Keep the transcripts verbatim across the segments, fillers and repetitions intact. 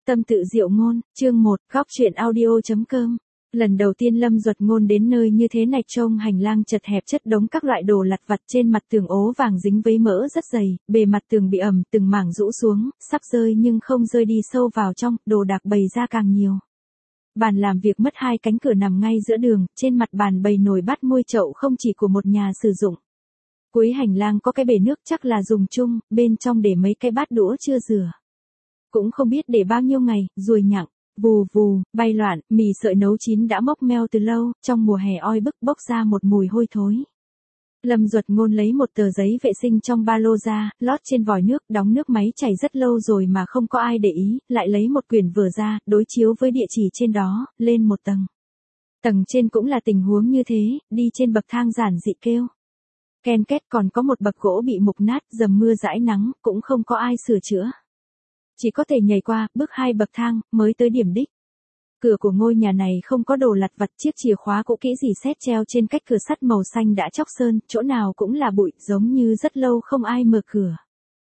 Tâm tự diệu ngôn, chương một, góc truyện audio.com. Lần đầu tiên Lâm Duật Ngôn đến nơi như thế này, trông hành lang chật hẹp, chất đống các loại đồ lặt vặt trên mặt tường ố vàng dính với mỡ rất dày, bề mặt tường bị ẩm, từng mảng rũ xuống, sắp rơi nhưng không rơi đi sâu vào trong, đồ đạc bày ra càng nhiều. Bàn làm việc mất hai cánh cửa nằm ngay giữa đường, trên mặt bàn bày nồi bát muôi chậu không chỉ của một nhà sử dụng. Cuối hành lang có cái bể nước chắc là dùng chung, bên trong để mấy cái bát đũa chưa rửa. Cũng không biết để bao nhiêu ngày, ruồi nhặng, vù vù, bay loạn, mì sợi nấu chín đã mốc meo từ lâu, trong mùa hè oi bức bốc ra một mùi hôi thối. Lâm Duật Ngôn lấy một tờ giấy vệ sinh trong ba lô ra, lót trên vòi nước, đóng nước máy chảy rất lâu rồi mà không có ai để ý, lại lấy một quyển vở ra, đối chiếu với địa chỉ trên đó, lên một tầng. Tầng trên cũng là tình huống như thế, đi trên bậc thang giản dị kêu. Ken két, còn có một bậc gỗ bị mục nát, dầm mưa dãi nắng, cũng không có ai sửa chữa. Chỉ có thể nhảy qua, bước hai bậc thang, mới tới điểm đích. Cửa của ngôi nhà này không có đồ lặt vặt, chiếc chìa khóa cũ kỹ rỉ sét treo trên cách cửa sắt màu xanh đã chóc sơn, chỗ nào cũng là bụi, giống như rất lâu không ai mở cửa.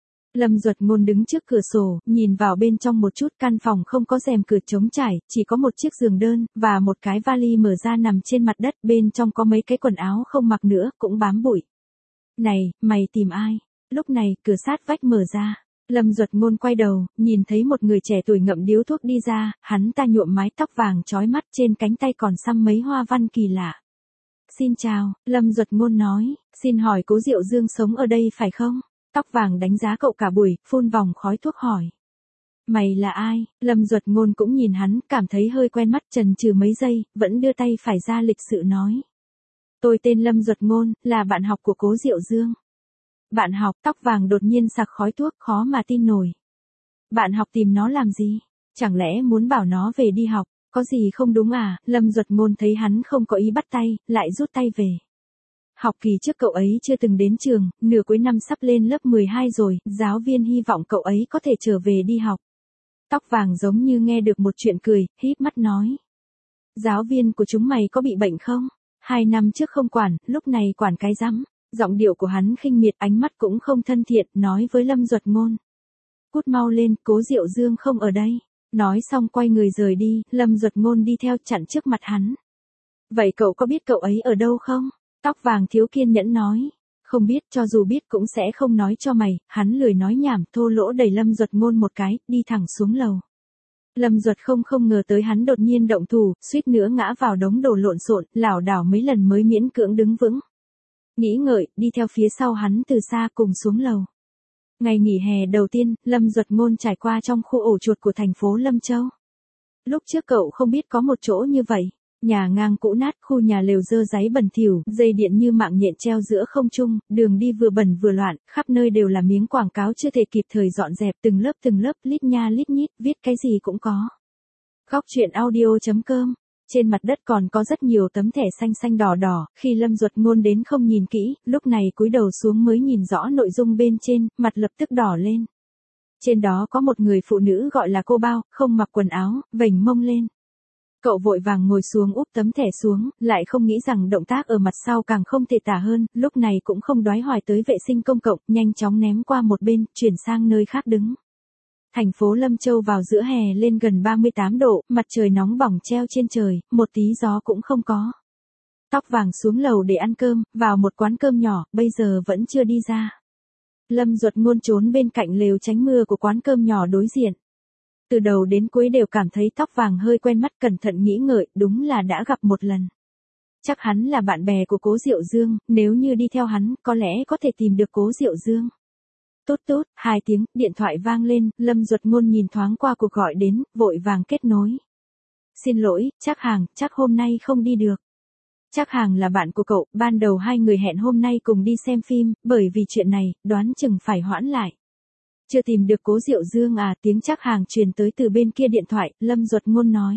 Lâm Duật Ngôn đứng trước cửa sổ, nhìn vào bên trong một chút, căn phòng không có rèm cửa trống trải, chỉ có một chiếc giường đơn, và một cái vali mở ra nằm trên mặt đất, bên trong có mấy cái quần áo không mặc nữa, cũng bám bụi. Này, mày tìm ai? Lúc này, cửa sát vách mở ra. Lâm Duật Ngôn quay đầu, nhìn thấy một người trẻ tuổi ngậm điếu thuốc đi ra, hắn ta nhuộm mái tóc vàng chói mắt, trên cánh tay còn xăm mấy hoa văn kỳ lạ. Xin chào, Lâm Duật Ngôn nói, xin hỏi Cố Diệu Dương sống ở đây phải không? Tóc vàng đánh giá cậu cả buổi, phun vòng khói thuốc hỏi. Mày là ai? Lâm Duật Ngôn cũng nhìn hắn, cảm thấy hơi quen mắt, chần chừ mấy giây, vẫn đưa tay phải ra lịch sự nói. Tôi tên Lâm Duật Ngôn, là bạn học của Cố Diệu Dương. Bạn học, tóc vàng đột nhiên sặc khói thuốc, khó mà tin nổi. Bạn học tìm nó làm gì? Chẳng lẽ muốn bảo nó về đi học? Có gì không đúng à? Lâm Duật Ngôn thấy hắn không có ý bắt tay, lại rút tay về. Học kỳ trước cậu ấy chưa từng đến trường, nửa cuối năm sắp lên lớp mười hai rồi, giáo viên hy vọng cậu ấy có thể trở về đi học. Tóc vàng giống như nghe được một chuyện cười, híp mắt nói. Giáo viên của chúng mày có bị bệnh không? Hai năm trước không quản, lúc này quản cái rắm. Giọng điệu của hắn khinh miệt, ánh mắt cũng không thân thiện, nói với Lâm Duật Ngôn. Cút mau lên, Cố Diệu Dương không ở đây. Nói xong quay người rời đi, Lâm Duật Ngôn đi theo chặn trước mặt hắn. Vậy cậu có biết cậu ấy ở đâu không? Tóc vàng thiếu kiên nhẫn nói. Không biết, cho dù biết cũng sẽ không nói cho mày. Hắn lười nói nhảm, thô lỗ đẩy Lâm Duật Ngôn một cái, đi thẳng xuống lầu. Lâm Duật không không ngờ tới hắn đột nhiên động thủ, suýt nữa ngã vào đống đồ lộn xộn, lảo đảo mấy lần mới miễn cưỡng đứng vững. Nghĩ ngợi, đi theo phía sau hắn từ xa cùng xuống lầu. Ngày nghỉ hè đầu tiên, Lâm Duật Ngôn trải qua trong khu ổ chuột của thành phố Lâm Châu. Lúc trước cậu không biết có một chỗ như vậy. Nhà ngang cũ nát, khu nhà lều dơ dáy bẩn thỉu, dây điện như mạng nhện treo giữa không trung, đường đi vừa bẩn vừa loạn, khắp nơi đều là miếng quảng cáo chưa thể kịp thời dọn dẹp, từng lớp từng lớp, lít nha lít nhít, viết cái gì cũng có. Góc truyện audio.com. Trên mặt đất còn có rất nhiều tấm thẻ xanh xanh đỏ đỏ, khi Lâm Duật Ngôn đến không nhìn kỹ, lúc này cúi đầu xuống mới nhìn rõ nội dung bên trên, mặt lập tức đỏ lên. Trên đó có một người phụ nữ gọi là cô Bao, không mặc quần áo, vểnh mông lên. Cậu vội vàng ngồi xuống úp tấm thẻ xuống, lại không nghĩ rằng động tác ở mặt sau càng không thể tả hơn, lúc này cũng không đoái hoài tới vệ sinh công cộng, nhanh chóng ném qua một bên, chuyển sang nơi khác đứng. Thành phố Lâm Châu vào giữa hè lên gần ba mươi tám độ, mặt trời nóng bỏng treo trên trời, một tí gió cũng không có. Tóc vàng xuống lầu để ăn cơm, vào một quán cơm nhỏ, bây giờ vẫn chưa đi ra. Lâm Duật Ngôn trốn bên cạnh lều tránh mưa của quán cơm nhỏ đối diện. Từ đầu đến cuối đều cảm thấy tóc vàng hơi quen mắt, cẩn thận nghĩ ngợi, đúng là đã gặp một lần. Chắc hắn là bạn bè của Cố Diệu Dương, nếu như đi theo hắn, có lẽ có thể tìm được Cố Diệu Dương. Tốt tốt, hai tiếng, điện thoại vang lên, Lâm Duật Ngôn nhìn thoáng qua cuộc gọi đến, vội vàng kết nối. Xin lỗi, Trác Hàng, chắc hôm nay không đi được. Trác Hàng là bạn của cậu, ban đầu hai người hẹn hôm nay cùng đi xem phim, bởi vì chuyện này, đoán chừng phải hoãn lại. Chưa tìm được Cố Diệu Dương à? Tiếng Trác Hàng truyền tới từ bên kia điện thoại, Lâm Duật Ngôn nói.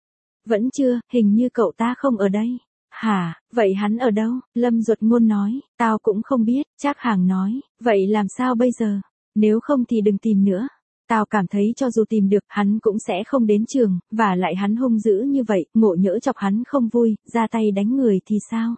Vẫn chưa, hình như cậu ta không ở đây. Hả, vậy hắn ở đâu? Lâm Duật Ngôn nói, tao cũng không biết. Trác Hàng nói, vậy làm sao bây giờ? Nếu không thì đừng tìm nữa. Tao cảm thấy cho dù tìm được, hắn cũng sẽ không đến trường, và lại hắn hung dữ như vậy, ngộ nhỡ chọc hắn không vui, ra tay đánh người thì sao?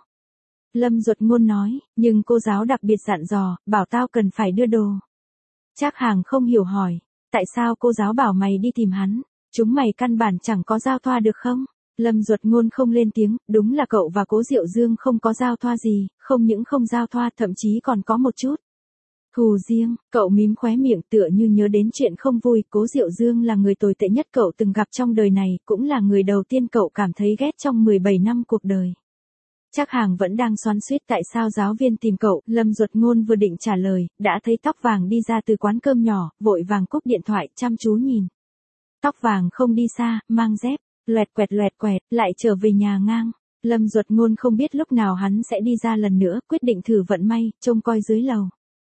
Lâm Duật Ngôn nói, nhưng cô giáo đặc biệt dặn dò, bảo tao cần phải đưa đồ. Trác Hàng không hiểu hỏi, tại sao cô giáo bảo mày đi tìm hắn? Chúng mày căn bản chẳng có giao thoa được không? Lâm Duật Ngôn không lên tiếng, đúng là cậu và Cố Diệu Dương không có giao thoa gì, không những không giao thoa thậm chí còn có một chút thù riêng. Cậu mím khóe miệng tựa như nhớ đến chuyện không vui. Cố Diệu Dương là người tồi tệ nhất cậu từng gặp trong đời này, cũng là người đầu tiên cậu cảm thấy ghét trong mười bảy năm cuộc đời. Chắc hàng vẫn đang xoắn xuýt tại sao giáo viên tìm cậu. Lâm Duật Ngôn vừa định trả lời, đã thấy tóc vàng đi ra từ quán cơm nhỏ, vội vàng cúp điện thoại, chăm chú nhìn. Tóc vàng không đi xa, mang dép, loẹt quẹt loẹt quẹt, lại trở về nhà ngang. Lâm Duật Ngôn không biết lúc nào hắn sẽ đi ra lần nữa, quyết định thử vận may, trông coi dưới lầu.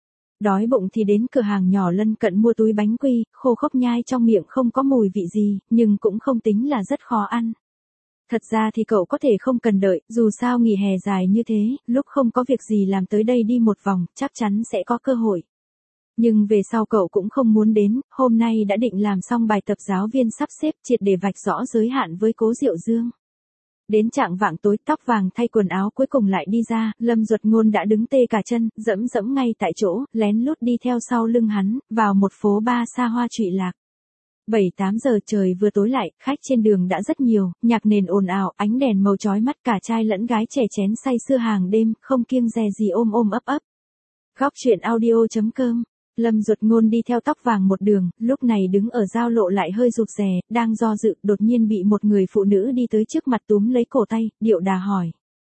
Đói bụng thì đến cửa hàng nhỏ lân cận mua túi bánh quy, khô khốc nhai trong miệng không có mùi vị gì, nhưng cũng không tính là rất khó ăn. Thật ra thì cậu có thể không cần đợi, dù sao nghỉ hè dài như thế, lúc không có việc gì làm tới đây đi một vòng, chắc chắn sẽ có cơ hội. Nhưng về sau cậu cũng không muốn đến, hôm nay đã định làm xong bài tập giáo viên sắp xếp triệt để vạch rõ giới hạn với Cố Diệu Dương. Đến trạng vạng tối, tóc vàng thay quần áo cuối cùng lại đi ra, Lâm Duật Ngôn đã đứng tê cả chân, dẫm dẫm ngay tại chỗ, lén lút đi theo sau lưng hắn, vào một phố bar xa hoa trụy lạc. bảy tám giờ trời vừa tối lại, khách trên đường đã rất nhiều, nhạc nền ồn ào, ánh đèn màu chói mắt, cả trai lẫn gái trẻ chén say sưa hàng đêm, không kiêng dè gì ôm ôm ấp ấp. Góc truyện audio chấm com. Lâm Duật Ngôn đi theo tóc vàng một đường, lúc này đứng ở giao lộ lại hơi rụt rè, đang do dự, đột nhiên bị một người phụ nữ đi tới trước mặt túm lấy cổ tay, điệu đà hỏi.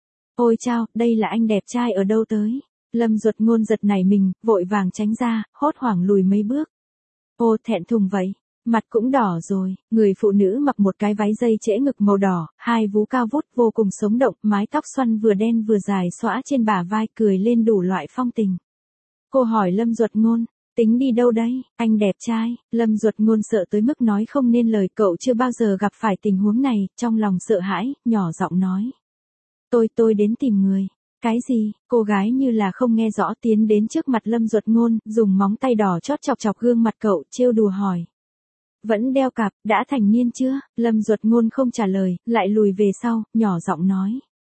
Ôi chao, đây là anh đẹp trai ở đâu tới? Lâm Duật Ngôn giật nảy mình, vội vàng tránh ra, hốt hoảng lùi mấy bước. Ô, thẹn thùng vậy. Mặt cũng đỏ rồi, người phụ nữ mặc một cái váy dây trễ ngực màu đỏ, hai vú cao vút vô cùng sống động, mái tóc xoăn vừa đen vừa dài xõa trên bả vai, cười lên đủ loại phong tình. Cô hỏi Lâm Duật Ngôn, tính đi đâu đấy, anh đẹp trai? Lâm Duật Ngôn sợ tới mức nói không nên lời, cậu chưa bao giờ gặp phải tình huống này, trong lòng sợ hãi, nhỏ giọng nói. Tôi, tôi đến tìm người. Cái gì? Cô gái như là không nghe rõ tiến đến trước mặt Lâm Duật Ngôn, dùng móng tay đỏ chót chọc chọc gương mặt cậu, trêu đùa hỏi. Vẫn đeo cặp, đã thành niên chưa? Lâm Duật Ngôn không trả lời, lại lùi về sau, nhỏ giọng nói.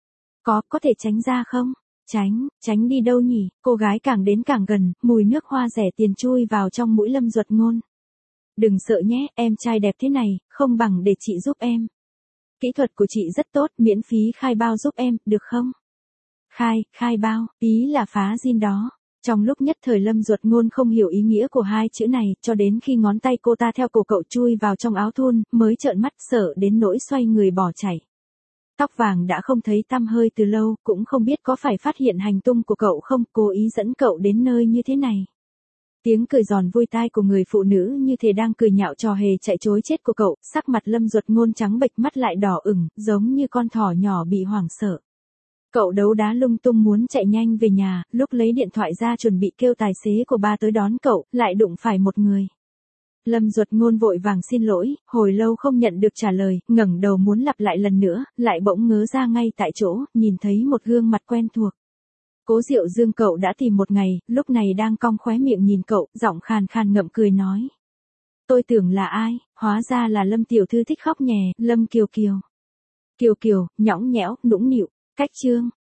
Có, có thể tránh ra không? Tránh, tránh đi đâu nhỉ? Cô gái càng đến càng gần, mùi nước hoa rẻ tiền chui vào trong mũi Lâm Duật Ngôn. Đừng sợ nhé, em trai đẹp thế này, không bằng để chị giúp em. Kỹ thuật của chị rất tốt, miễn phí khai bao giúp em, được không? Khai, khai bao, ý là phá zin đó. Trong lúc nhất thời Lâm Duật Ngôn không hiểu ý nghĩa của hai chữ này, cho đến khi ngón tay cô ta theo cổ cậu chui vào trong áo thun, mới trợn mắt sợ đến nỗi xoay người bỏ chạy. Tóc vàng đã không thấy tăm hơi từ lâu, cũng không biết có phải phát hiện hành tung của cậu không, cố ý dẫn cậu đến nơi như thế này. Tiếng cười giòn vui tai của người phụ nữ như thể đang cười nhạo trò hề chạy trối chết của cậu, sắc mặt Lâm Duật Ngôn trắng bệch, mắt lại đỏ ửng, giống như con thỏ nhỏ bị hoảng sợ. Cậu đấu đá lung tung muốn chạy nhanh về nhà, lúc lấy điện thoại ra chuẩn bị kêu tài xế của ba tới đón cậu, lại đụng phải một người. Lâm Duật Ngôn vội vàng xin lỗi, hồi lâu không nhận được trả lời, ngẩng đầu muốn lặp lại lần nữa, lại bỗng ngớ ra ngay tại chỗ, nhìn thấy một gương mặt quen thuộc. Cố Diệu Dương cậu đã tìm một ngày, lúc này đang cong khóe miệng nhìn cậu, giọng khàn khàn ngậm cười nói. Tôi tưởng là ai, hóa ra là Lâm tiểu thư thích khóc nhè, Lâm Kiều Kiều. Kiều Kiều, nhõng nhẽo, nũng nịu, cách chương.